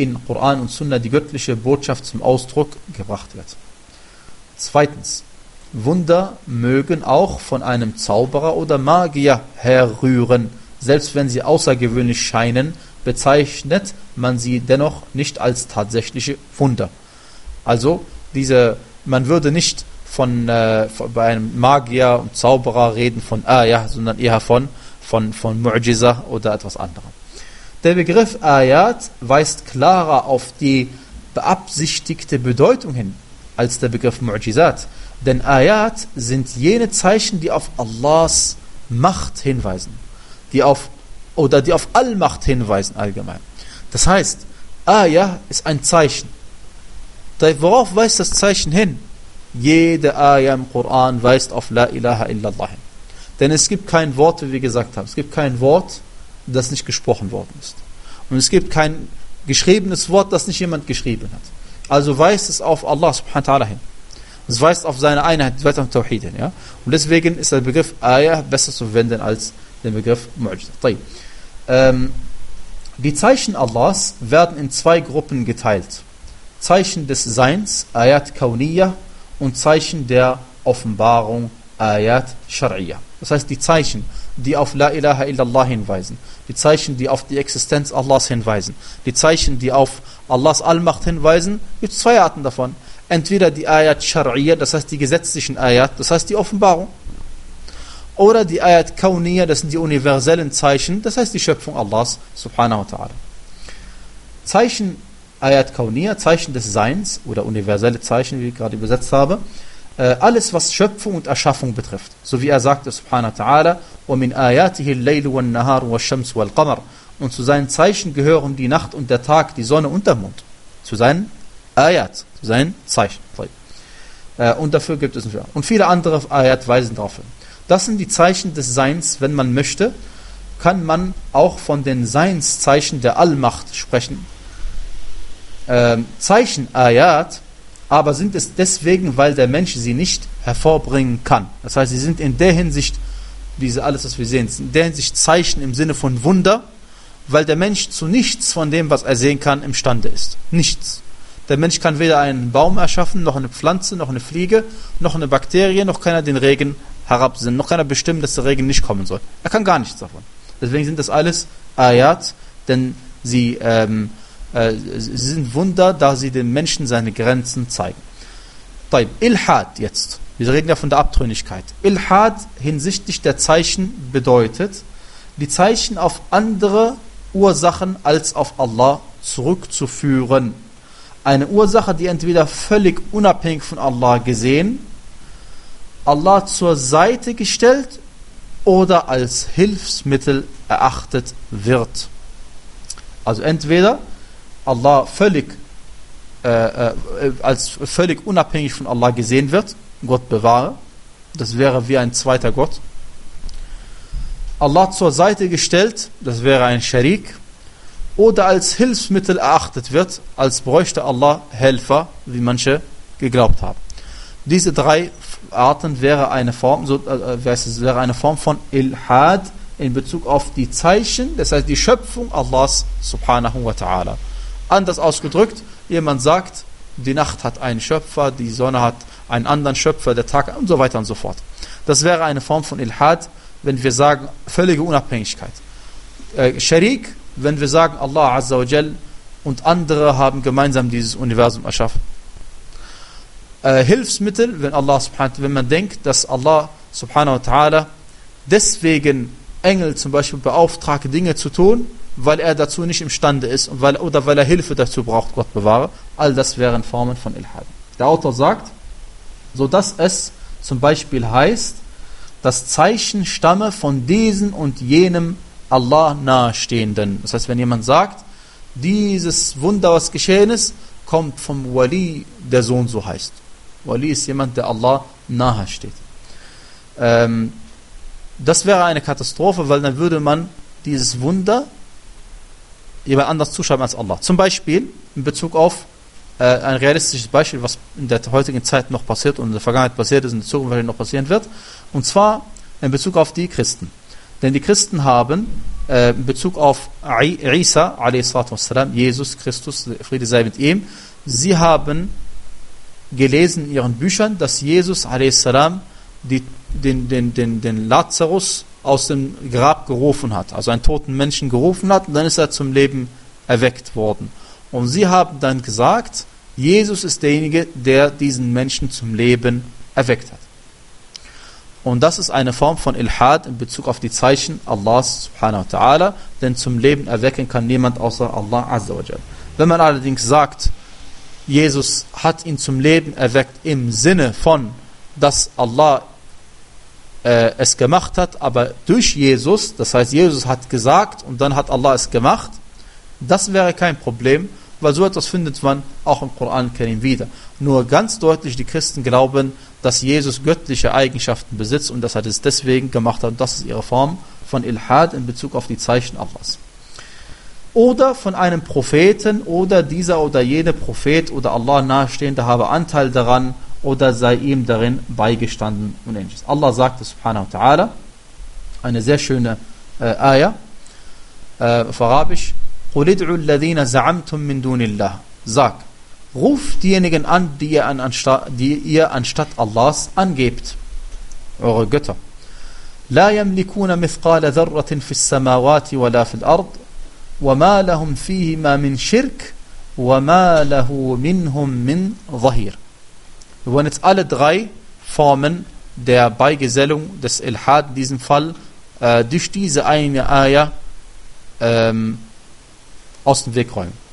in Koran und Sunna die göttliche Botschaft zum Ausdruck gebracht wird. Zweitens, Wunder mögen auch von einem Zauberer oder Magier herrühren. Selbst wenn sie außergewöhnlich scheinen, bezeichnet man sie dennoch nicht als tatsächliche Wunder. Also, diese, man würde nicht von, äh, von bei einem Magier und Zauberer reden von Ayah, sondern eher von, von, von Mu'jiza oder etwas anderem. Der Begriff Ayat weist klarer auf die beabsichtigte Bedeutung hin als der Begriff Mu'jizat. Denn Ayat sind jene Zeichen, die auf Allahs Macht hinweisen, die auf oder die auf Allmacht hinweisen allgemein. Das heißt, Ayah ist ein Zeichen. Worauf weist das Zeichen hin? Jede Ayah im Koran weist auf La ilaha illallah hin. Denn es gibt kein Wort, wie wir gesagt haben, es gibt kein Wort, das nicht gesprochen worden ist. Und es gibt kein geschriebenes Wort, das nicht jemand geschrieben hat. Also weist es auf Allah subhanahu wa ta'ala hin. Es weist auf seine Einheit, es weist auf Tawhid hin. Ja? Und deswegen ist der Begriff Ayah besser zu verwenden als der Begriff Mu'jiza. Ähm, die Zeichen Allahs werden in zwei Gruppen geteilt. Zeichen des Seins, Ayat Kauniyya, und Zeichen der Offenbarung, Ayat Shar'iyya. Das heißt, die Zeichen, die auf La ilaha illallah hinweisen, die Zeichen, die auf die Existenz Allahs hinweisen, die Zeichen, die auf Allahs Allmacht hinweisen, gibt es zwei Arten davon. Entweder die Ayat Shar'iyya, das heißt die gesetzlichen Ayat, das heißt die Offenbarung, oder die Ayat Kauniyya, das sind die universellen Zeichen, das heißt die Schöpfung Allahs subhanahu wa ta'ala. Zeichen Ayat Kauniyya, Zeichen des Seins oder universelle Zeichen, wie ich gerade übersetzt habe, äh, alles was Schöpfung und Erschaffung betrifft. So wie er sagte subhanahu wa ta'ala, وَمِنْ آيَاتِهِ اللَّيْلُ وَالنَّهَارُ وَالشَّمْسُ وَالْقَمَرُ. Und zu seinen Zeichen gehören die Nacht und der Tag, die Sonne und der Mond. Zu seinen Ayat, zu seinen Zeichen. Äh, und dafür gibt es nicht. Und viele andere Ayat weisen darauf hin. Das sind die Zeichen des Seins. Wenn man möchte, kann man auch von den Seinszeichen der Allmacht sprechen. Ähm, Zeichen, Ayat, aber sind es deswegen, weil der Mensch sie nicht hervorbringen kann. Das heißt, sie sind in der Hinsicht, diese alles, was wir sehen, in der Hinsicht Zeichen im Sinne von Wunder, weil der Mensch zu nichts von dem, was er sehen kann, imstande ist. Nichts. Der Mensch kann weder einen Baum erschaffen, noch eine Pflanze, noch eine Fliege, noch eine Bakterie, noch kann er den Regen herabsenden, noch kann er bestimmen, dass der Regen nicht kommen soll. Er kann gar nichts davon. Deswegen sind das alles Ayat, denn sie, ähm, äh, sie sind Wunder, da sie dem Menschen seine Grenzen zeigen. Taib, Ilhad jetzt. Wir reden ja von der Abtrünnigkeit. Ilhad hinsichtlich der Zeichen bedeutet, die Zeichen auf andere Ursachen als auf Allah zurückzuführen. Eine Ursache, die entweder völlig unabhängig von Allah gesehen, Allah zur Seite gestellt oder als Hilfsmittel erachtet wird. Also entweder Allah völlig äh, äh, als völlig unabhängig von Allah gesehen wird, Gott bewahre, das wäre wie ein zweiter Gott. Allah zur Seite gestellt, das wäre ein Scharik, oder als Hilfsmittel erachtet wird, als bräuchte Allah Helfer, wie manche geglaubt haben. Diese drei Arten wäre eine Form, so, äh, wäre eine Form von Ilhad in Bezug auf die Zeichen, das heißt die Schöpfung Allahs subhanahu wa ta'ala. Anders ausgedrückt, jemand sagt, die Nacht hat einen Schöpfer, die Sonne hat einen anderen Schöpfer, der Tag und so weiter und so fort. Das wäre eine Form von Ilhad, wenn wir sagen, völlige Unabhängigkeit. Äh, Sharik, wenn wir sagen, Allah Azza wa Jal und andere haben gemeinsam dieses Universum erschaffen. Äh, Hilfsmittel, wenn Allah subhanahu, wenn man denkt, dass Allah subhanahu wa ta'ala deswegen Engel zum Beispiel beauftragt, Dinge zu tun, weil er dazu nicht imstande ist und weil, oder weil er Hilfe dazu braucht, Gott bewahre. All das wären Formen von Ilhad. Der Autor sagt, so dass es zum Beispiel heißt, das Zeichen stamme von diesem und jenem Allah nahestehenden. Das heißt, wenn jemand sagt, dieses Wunder, was geschehen ist, kommt vom Wali, der so und so heißt. Wali ist jemand, der Allah nahe steht. Ähm, das wäre eine Katastrophe, weil dann würde man dieses Wunder jemand anders zuschreiben als Allah. Zum Beispiel in Bezug auf äh, ein realistisches Beispiel, was in der heutigen Zeit noch passiert und in der Vergangenheit passiert ist und in der Zukunft noch passieren wird. Und zwar in Bezug auf die Christen. Denn die Christen haben äh, in Bezug auf Isa, a s. Jesus Christus, Friede sei mit ihm, sie haben gelesen in ihren Büchern, dass Jesus a s. Die, den, den, den, den Lazarus aus dem Grab gerufen hat, also einen toten Menschen gerufen hat, und dann ist er zum Leben erweckt worden. Und sie haben dann gesagt, Jesus ist derjenige, der diesen Menschen zum Leben erweckt hat. Und das ist eine Form von Ilhad in Bezug auf die Zeichen Allahs subhanahu wa ta'ala, denn zum Leben erwecken kann niemand außer Allah azza wa jal. Wenn man allerdings sagt, Jesus hat ihn zum Leben erweckt im Sinne von, dass Allah äh, es gemacht hat, aber durch Jesus, das heißt Jesus hat gesagt und dann hat Allah es gemacht, das wäre kein Problem, weil so etwas findet man auch im Koran Karim wieder. Nur ganz deutlich, die Christen glauben, dass Jesus göttliche Eigenschaften besitzt und dass er das deswegen gemacht hat. Und das ist ihre Form von Ilhad in Bezug auf die Zeichen Allahs. Oder von einem Propheten oder dieser oder jene Prophet oder Allah nahestehende habe Anteil daran oder sei ihm darin beigestanden und ähnliches. Allah sagte subhanahu wa ta'ala, eine sehr schöne äh, Ayah, äh, auf Arabisch, قُلِ ادْعُوا الَّذِينَ زَعَمْتُم مِّن دُونِ اللَّهِ. Sag, ruft diejenigen an, die ihr, an, anstatt, die ihr anstatt Allahs angebt, eure Götter. لَا يَمْلِكُونَ مِثْقَالَ ذَرَّةٍ فِي السَّمَاوَاتِ وَلَا فِي الْأَرْضِ وَمَا لَهُمْ فِيهِمَا مِنْ شِرْكٍ وَمَا لَهُ مِنْهُمْ مِنْ ظَهِيرٍ. Wir wollen jetzt alle drei Formen der Beigesellung des Ilhad in diesem Fall äh, durch diese eine Ayah ähm, aus dem Weg räumen.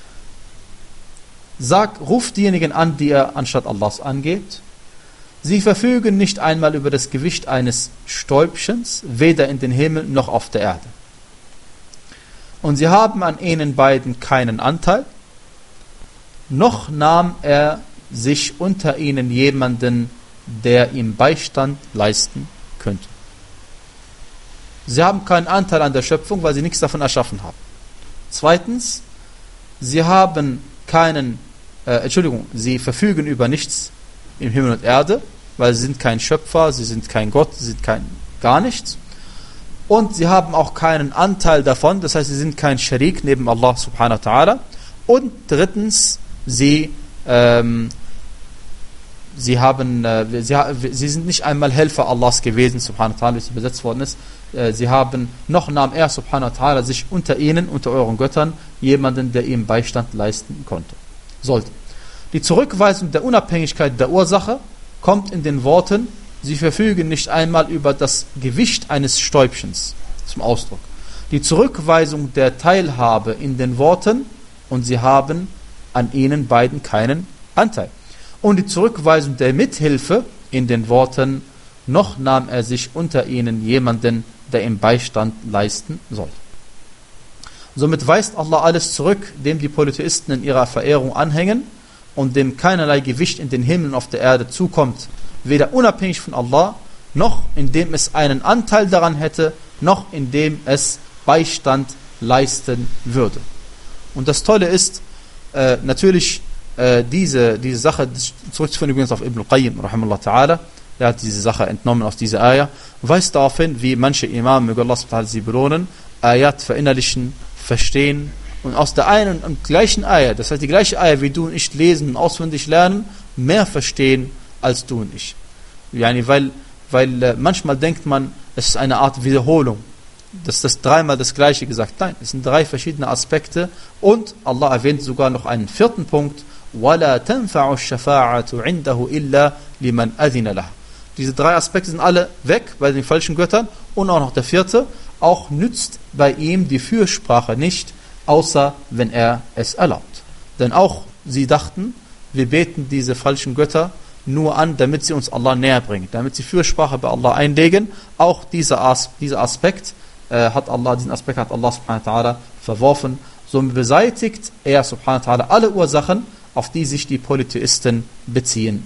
Sag, ruft diejenigen an, die ihr anstatt Allahs angebt. Sie verfügen nicht einmal über das Gewicht eines Stäubchens, weder in den Himmel noch auf der Erde. Und sie haben an ihnen beiden keinen Anteil, noch nahm er sich unter ihnen jemanden, der ihm Beistand leisten könnte. Sie haben keinen Anteil an der Schöpfung, weil sie nichts davon erschaffen haben. Zweitens, sie haben keinen, äh, Entschuldigung, sie verfügen über nichts im Himmel und Erde, weil sie sind kein Schöpfer, sie sind kein Gott, sie sind kein gar nichts. Und sie haben auch keinen Anteil davon, das heißt, sie sind kein Sharik neben Allah subhanahu wa ta'ala. Und drittens, sie ähm, Sie haben, äh, sie, sie sind nicht einmal Helfer Allahs gewesen, subhanahu wa ta'ala, wie es übersetzt worden ist. Äh, sie haben, noch nahm er, subhanahu wa ta'ala, sich unter ihnen, unter euren Göttern, jemanden, der ihm Beistand leisten konnte, sollte. Die Zurückweisung der Unabhängigkeit der Ursache kommt in den Worten, sie verfügen nicht einmal über das Gewicht eines Stäubchens, zum Ausdruck. Die Zurückweisung der Teilhabe in den Worten, und sie haben an ihnen beiden keinen Anteil. Und die Zurückweisung der Mithilfe in den Worten, noch nahm er sich unter ihnen jemanden, der ihm Beistand leisten soll. Somit weist Allah alles zurück, dem die Polytheisten in ihrer Verehrung anhängen und dem keinerlei Gewicht in den Himmel und auf der Erde zukommt, weder unabhängig von Allah, noch indem es einen Anteil daran hätte, noch indem es Beistand leisten würde. Und das Tolle ist, äh, natürlich, Äh, diese, diese Sache, zurückzuführen übrigens auf Ibn Qayyim, rahimahullah ta'ala, der hat diese Sache entnommen aus dieser Ayah, weist darauf hin, wie manche Imam, möge Allah subhanahu wa ta'ala sie belohnen, Ayat verinnerlichen, verstehen und aus der einen und gleichen Ayah, das heißt die gleiche Ayah, wie du und ich lesen und auswendig lernen, mehr verstehen als du und ich. Yani, weil weil äh, manchmal denkt man, es ist eine Art Wiederholung, dass das dreimal das Gleiche gesagt. Nein, es sind drei verschiedene Aspekte und Allah erwähnt sogar noch einen vierten Punkt, وَلَا تَنْفَعُ الشَّفَاعَةُ عِنْدَهُ إِلَّا لِمَنْ أَذِنَ لَهُ. Diese drei Aspekte sind alle weg bei den falschen Göttern und auch noch der vierte, auch nützt bei ihm die Fürsprache nicht, außer wenn er es erlaubt. Denn auch sie dachten, wir beten diese falschen Götter nur an, damit sie uns Allah näher bringen, damit sie Fürsprache bei Allah einlegen. Auch dieser, As- dieser Aspekt äh, hat Allah, diesen Aspekt hat Allah subhanahu wa ta'ala verworfen. Somit beseitigt er subhanahu wa ta'ala alle Ursachen, auf die sich die Polytheisten beziehen.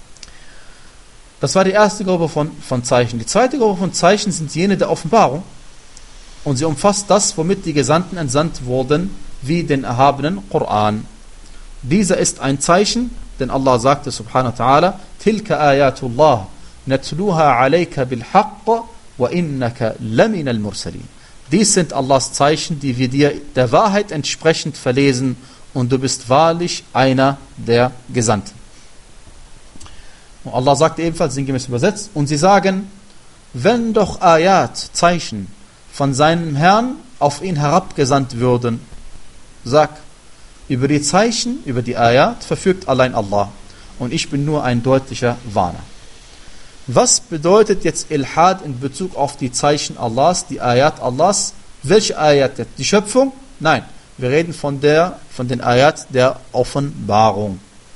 Das war die erste Gruppe von, von Zeichen. Die zweite Gruppe von Zeichen sind jene der Offenbarung. Und sie umfasst das, womit die Gesandten entsandt wurden, wie den erhabenen Koran. Dieser ist ein Zeichen, denn Allah sagte subhanahu wa ta'ala, Tilka ayatullah, natluha alayka bil haqq, wa innaka lamina al-mursalin. Dies sind Allahs Zeichen, die wir dir der Wahrheit entsprechend verlesen, und du bist wahrlich einer der Gesandten. Und Allah sagt ebenfalls, sinngemäß übersetzt, und sie sagen, wenn doch Ayat, Zeichen, von seinem Herrn auf ihn herabgesandt würden, sag, über die Zeichen, über die Ayat verfügt allein Allah, und ich bin nur ein deutlicher Warner. Was bedeutet jetzt Ilhad in Bezug auf die Zeichen Allahs, die Ayat Allahs? Welche Ayat? Die Schöpfung? Nein, wir reden von der, von den Ayat der Offenbarung.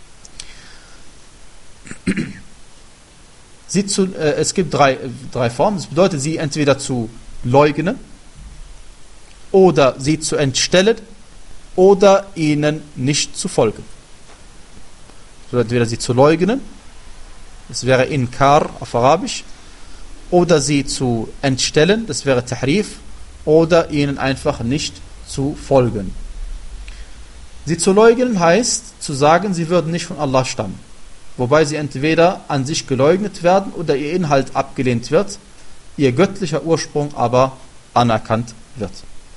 Sie zu, äh, es gibt drei, drei Formen. Das bedeutet, sie entweder zu leugnen oder sie zu entstellen oder ihnen nicht zu folgen. So, entweder sie zu leugnen, das wäre Inkar auf Arabisch, oder sie zu entstellen, das wäre Tahrif, oder ihnen einfach nicht zu folgen. Sie zu leugnen heißt, zu sagen, sie würden nicht von Allah stammen. Wobei sie entweder an sich geleugnet werden oder ihr Inhalt abgelehnt wird, ihr göttlicher Ursprung aber anerkannt wird.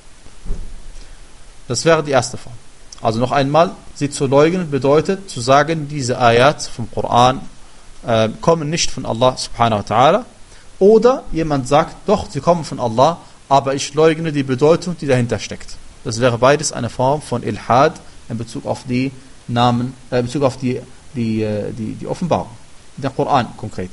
Das wäre die erste Form. Also noch einmal, sie zu leugnen bedeutet zu sagen, diese Ayat vom Koran äh, kommen nicht von Allah subhanahu wa ta'ala, oder jemand sagt, doch, sie kommen von Allah, aber ich leugne die Bedeutung, die dahinter steckt. Das wäre beides eine Form von Ilhad in Bezug auf die Namen, äh, in Bezug auf die, die, die, die Offenbarung, der Koran konkret.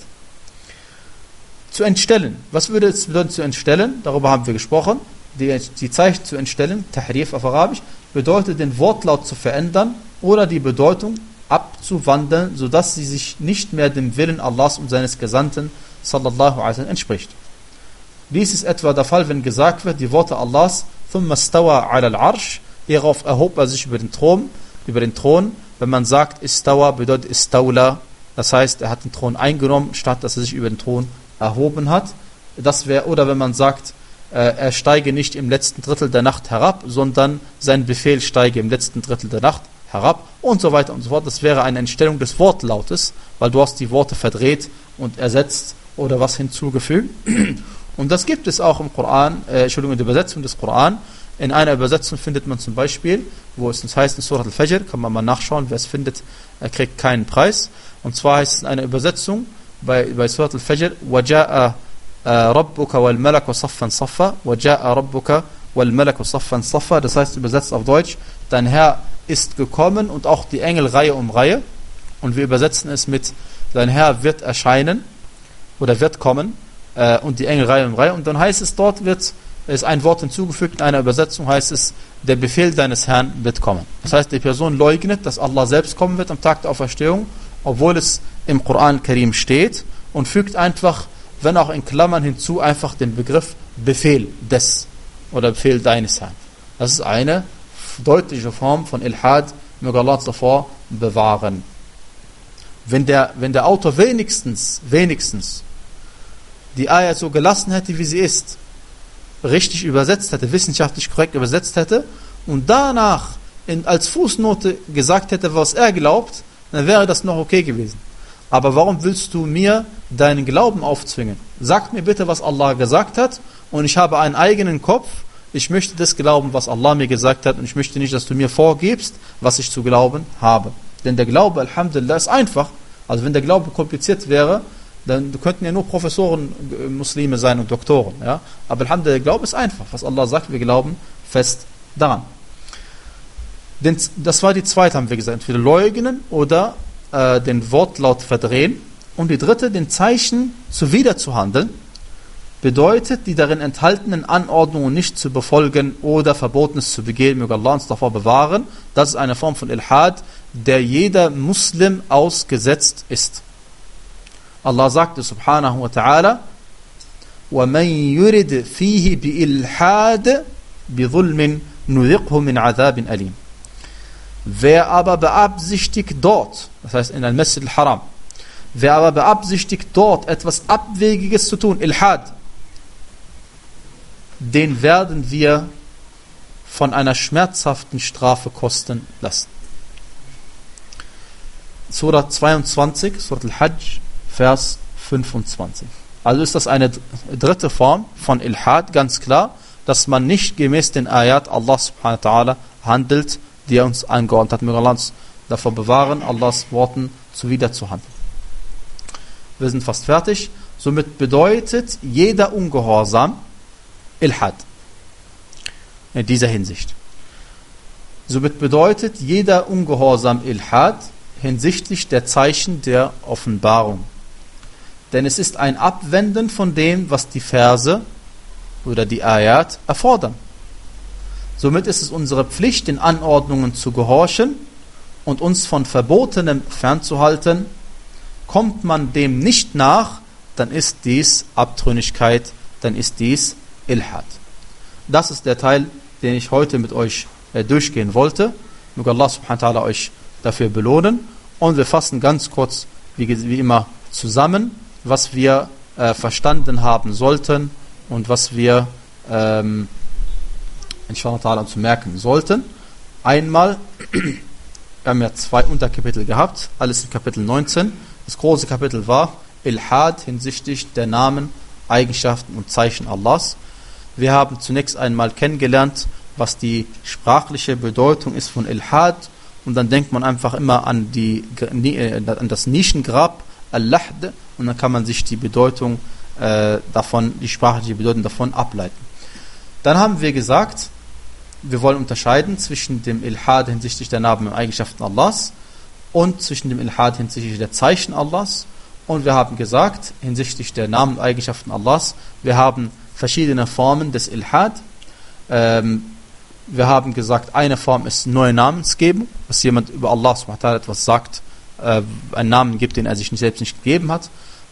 Zu entstellen. Was würde es bedeuten zu entstellen? Darüber haben wir gesprochen. Die, die Zeichen zu entstellen, Tahrif auf Arabisch, bedeutet den Wortlaut zu verändern oder die Bedeutung abzuwandeln, sodass sie sich nicht mehr dem Willen Allahs und seines Gesandten sallallahu alaihi wasallam entspricht. Dies ist etwa der Fall, wenn gesagt wird, die Worte Allahs, ثُمَّ اسْتَوَى عَلَى الْعَرْشِ, hierauf erhob er sich über den Thron, über den Thron. Wenn man sagt, istawa bedeutet istawla, das heißt, er hat den Thron eingenommen, statt dass er sich über den Thron erhoben hat. Das wäre, oder wenn man sagt, äh, er steige nicht im letzten Drittel der Nacht herab, sondern sein Befehl steige im letzten Drittel der Nacht herab und so weiter und so fort. Das wäre eine Entstellung des Wortlautes, weil du hast die Worte verdreht und ersetzt oder was hinzugefügt. Und das gibt es auch im Koran, äh, Entschuldigung, in der Übersetzung des Koran. In einer Übersetzung findet man zum Beispiel, wo es heißt in Surat al-Fajr, kann man mal nachschauen, wer es findet, er kriegt keinen Preis. Und zwar heißt es in einer Übersetzung bei, bei Surat al-Fajr, وَجَاءَ رَبُّكَ وَالْمَلَكُ صَفًّا صَفًّا وَجَاءَ رَبُّكَ وَالْمَلَكُ صَفًّا صَفًّا. Das heißt übersetzt auf Deutsch, dein Herr ist gekommen und auch die Engel Reihe um Reihe. Und wir übersetzen es mit, dein Herr wird erscheinen oder wird kommen äh, und die Engel Reihe um Reihe. Und dann heißt es, dort wird ist ein Wort hinzugefügt, in einer Übersetzung heißt es, der Befehl deines Herrn wird kommen. Das heißt, die Person leugnet, dass Allah selbst kommen wird am Tag der Auferstehung, obwohl es im Koran Karim steht, und fügt einfach, wenn auch in Klammern hinzu, einfach den Begriff Befehl des oder Befehl deines Herrn. Das ist eine deutliche Form von Ilhad, möge Allah davor bewahren. Wenn der, wenn der Autor wenigstens, wenigstens die Ayat so gelassen hätte, wie sie ist, richtig übersetzt hätte, wissenschaftlich korrekt übersetzt hätte und danach in, als Fußnote gesagt hätte, was er glaubt, dann wäre das noch okay gewesen. Aber warum willst du mir deinen Glauben aufzwingen? Sag mir bitte, was Allah gesagt hat, und ich habe einen eigenen Kopf, ich möchte das glauben, was Allah mir gesagt hat, und ich möchte nicht, dass du mir vorgibst, was ich zu glauben habe. Denn der Glaube, Alhamdulillah, ist einfach. Also wenn der Glaube kompliziert wäre, dann könnten ja nur Professoren Muslime sein und Doktoren. Ja? Aber Alhamdulillah, der Glaube ist einfach. Was Allah sagt, wir glauben fest daran. Denn das war die zweite, haben wir gesagt. Entweder leugnen oder äh, den Wortlaut verdrehen. Und die dritte, den Zeichen zuwider zu handeln, bedeutet, die darin enthaltenen Anordnungen nicht zu befolgen oder Verbotenes zu begehen. Möge Allah uns davor bewahren. Das ist eine Form von Ilhad, der jeder Muslim ausgesetzt ist. Allah sagte subhanahu wa ta'ala, وَمَنْ يُرِدْ فِيهِ بِإِلْحَادٍ بِظُلْمٍ نُذِقْهُ مِنْ عَذَابٍ أَلِيمٍ. Wer aber beabsichtigt dort, das heißt in Al-Masjid al-Haram, wer aber beabsichtigt dort etwas Abwegiges zu tun, Ilhad, den werden wir von einer schmerzhaften Strafe kosten lassen. Surah zweiundzwanzig, Surah Al-Hajj, Vers fünfundzwanzig. Also ist das eine dritte Form von Ilhad, ganz klar. dass man nicht gemäß den Ayat Allah subhanahu wa ta'ala handelt, die er uns angeordnet hat. Möge Allah uns davor bewahren, Allahs Worten zuwider zu handeln. Wir sind fast fertig. Somit bedeutet jeder Ungehorsam Ilhad. In dieser Hinsicht. Somit bedeutet jeder Ungehorsam Ilhad hinsichtlich der Zeichen der Offenbarung. Denn es ist ein Abwenden von dem, was die Verse oder die Ayat erfordern. Somit ist es unsere Pflicht, den Anordnungen zu gehorchen und uns von Verbotenem fernzuhalten. Kommt man dem nicht nach, dann ist dies Abtrünnigkeit, dann ist dies Ilhad. Das ist der Teil, den ich heute mit euch äh, durchgehen wollte. Möge Allah subhanahu wa ta'ala euch dafür belohnen. Und wir fassen ganz kurz, wie, wie immer, zusammen, was wir äh, verstanden haben sollten und was wir ähm, inshallah ta'ala zu merken sollten. Einmal, wir haben ja zwei Unterkapitel gehabt, alles in Kapitel neunzehn. Das große Kapitel war Ilhad hinsichtlich der Namen, Eigenschaften und Zeichen Allahs. Wir haben zunächst einmal kennengelernt, was die sprachliche Bedeutung ist von Ilhad, und dann denkt man einfach immer an, die, an das Nischengrab Al-Lahd, und dann kann man sich die Bedeutung äh, davon, die sprachliche Bedeutung davon ableiten. Dann haben wir gesagt, wir wollen unterscheiden zwischen dem Ilhad hinsichtlich der Namen und Eigenschaften Allahs und zwischen dem Ilhad hinsichtlich der Zeichen Allahs. Und wir haben gesagt, hinsichtlich der Namen und Eigenschaften Allahs, wir haben verschiedene Formen des Ilhad. Ähm, wir haben gesagt, eine Form ist neue Namensgebung, dass jemand über Allah subhanahu wa ta'ala etwas sagt, äh, einen Namen gibt, den er sich nicht selbst nicht gegeben hat.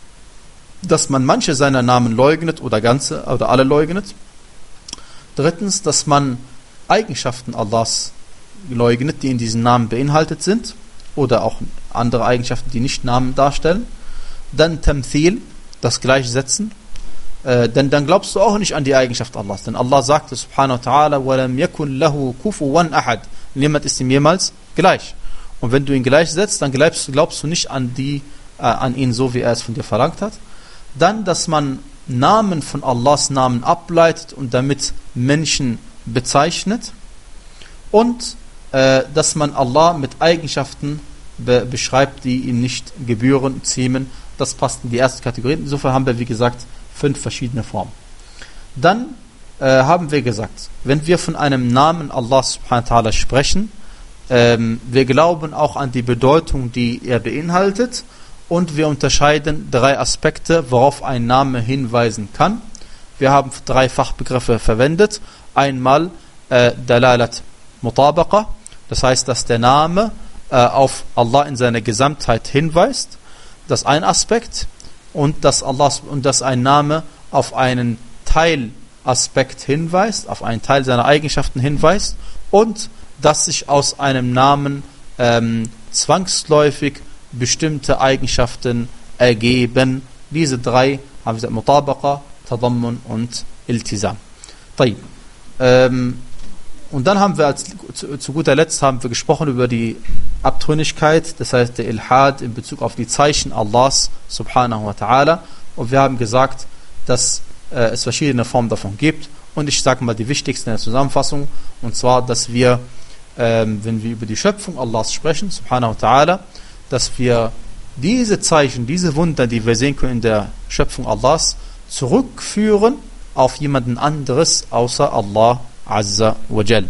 Dass man manche seiner Namen leugnet oder ganze oder alle leugnet. Drittens, dass man Eigenschaften Allahs leugnet, die in diesen Namen beinhaltet sind, oder auch andere Eigenschaften, die nicht Namen darstellen. Dann Tamthil, das Gleichsetzen, äh, denn dann glaubst du auch nicht an die Eigenschaft Allahs, denn Allah sagte subhanahu wa ta'ala, وَلَمْ يَكُنْ لَهُ كُفُوًا أَحَدٍ, niemand ist ihm jemals gleich. Und wenn du ihn gleichsetzt, dann glaubst, glaubst du nicht an, die, äh, an ihn so, wie er es von dir verlangt hat. Dann, dass man Namen von Allahs Namen ableitet und damit Menschen bezeichnet, und äh, dass man Allah mit Eigenschaften be beschreibt, die ihm nicht gebühren, ziemen. Das passt in die erste Kategorie. Insofern haben wir, wie gesagt, fünf verschiedene Formen. Dann äh, haben wir gesagt, wenn wir von einem Namen Allah subhanahu wa ta'ala sprechen, ähm, wir glauben auch an die Bedeutung, die er beinhaltet, und wir unterscheiden drei Aspekte, worauf ein Name hinweisen kann. Wir haben drei Fachbegriffe verwendet. Einmal äh, Dalalat Mutabaqa, das heißt, dass der Name äh, auf Allah in seiner Gesamtheit hinweist. Das ist ein Aspekt. Und dass, Allah, und dass ein Name auf einen Teilaspekt hinweist, auf einen Teil seiner Eigenschaften hinweist, und dass sich aus einem Namen ähm, zwangsläufig bestimmte Eigenschaften ergeben. Diese drei haben wir gesagt: Mutabaqa, Tadammun und Iltizam. Ähm, und dann haben wir als, zu, zu guter Letzt haben wir gesprochen über die Abtrünnigkeit, das heißt der Ilhad in Bezug auf die Zeichen Allahs subhanahu wa ta'ala. Und wir haben gesagt, dass äh, es verschiedene Formen davon gibt. Und ich sage mal die wichtigsten in der Zusammenfassung, und zwar, dass wir, ähm, wenn wir über die Schöpfung Allahs sprechen, subhanahu wa ta'ala, dass wir diese Zeichen, diese Wunder, die wir sehen können in der Schöpfung Allahs, zurückführen auf jemanden anderes außer Allah Azza wa Jal.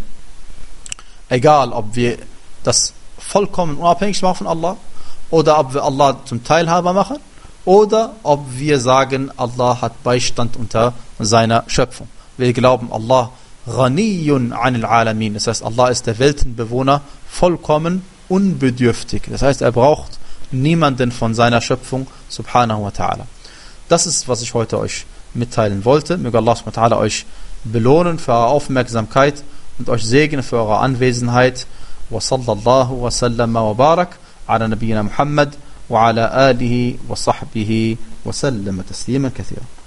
Egal, ob wir das vollkommen unabhängig machen von Allah, oder ob wir Allah zum Teilhaber machen, oder ob wir sagen, Allah hat Beistand unter seiner Schöpfung. Wir glauben, Allah Ghaniyun anil Alamin, das heißt, Allah ist der Weltenbewohner, vollkommen unbedürftig. Das heißt, er braucht niemanden von seiner Schöpfung, subhanahu wa ta'ala. Das ist, was ich heute euch mitteilen wollte. Möge Allah subhanahu wa ta'ala euch belohnen für eure Aufmerksamkeit und euch segnen für eure Anwesenheit. Wa sallallahu wa sallama wa barak ala nabiyyina Muhammad wa ala alihi wa sahbihi wa sallama tasliman kathira.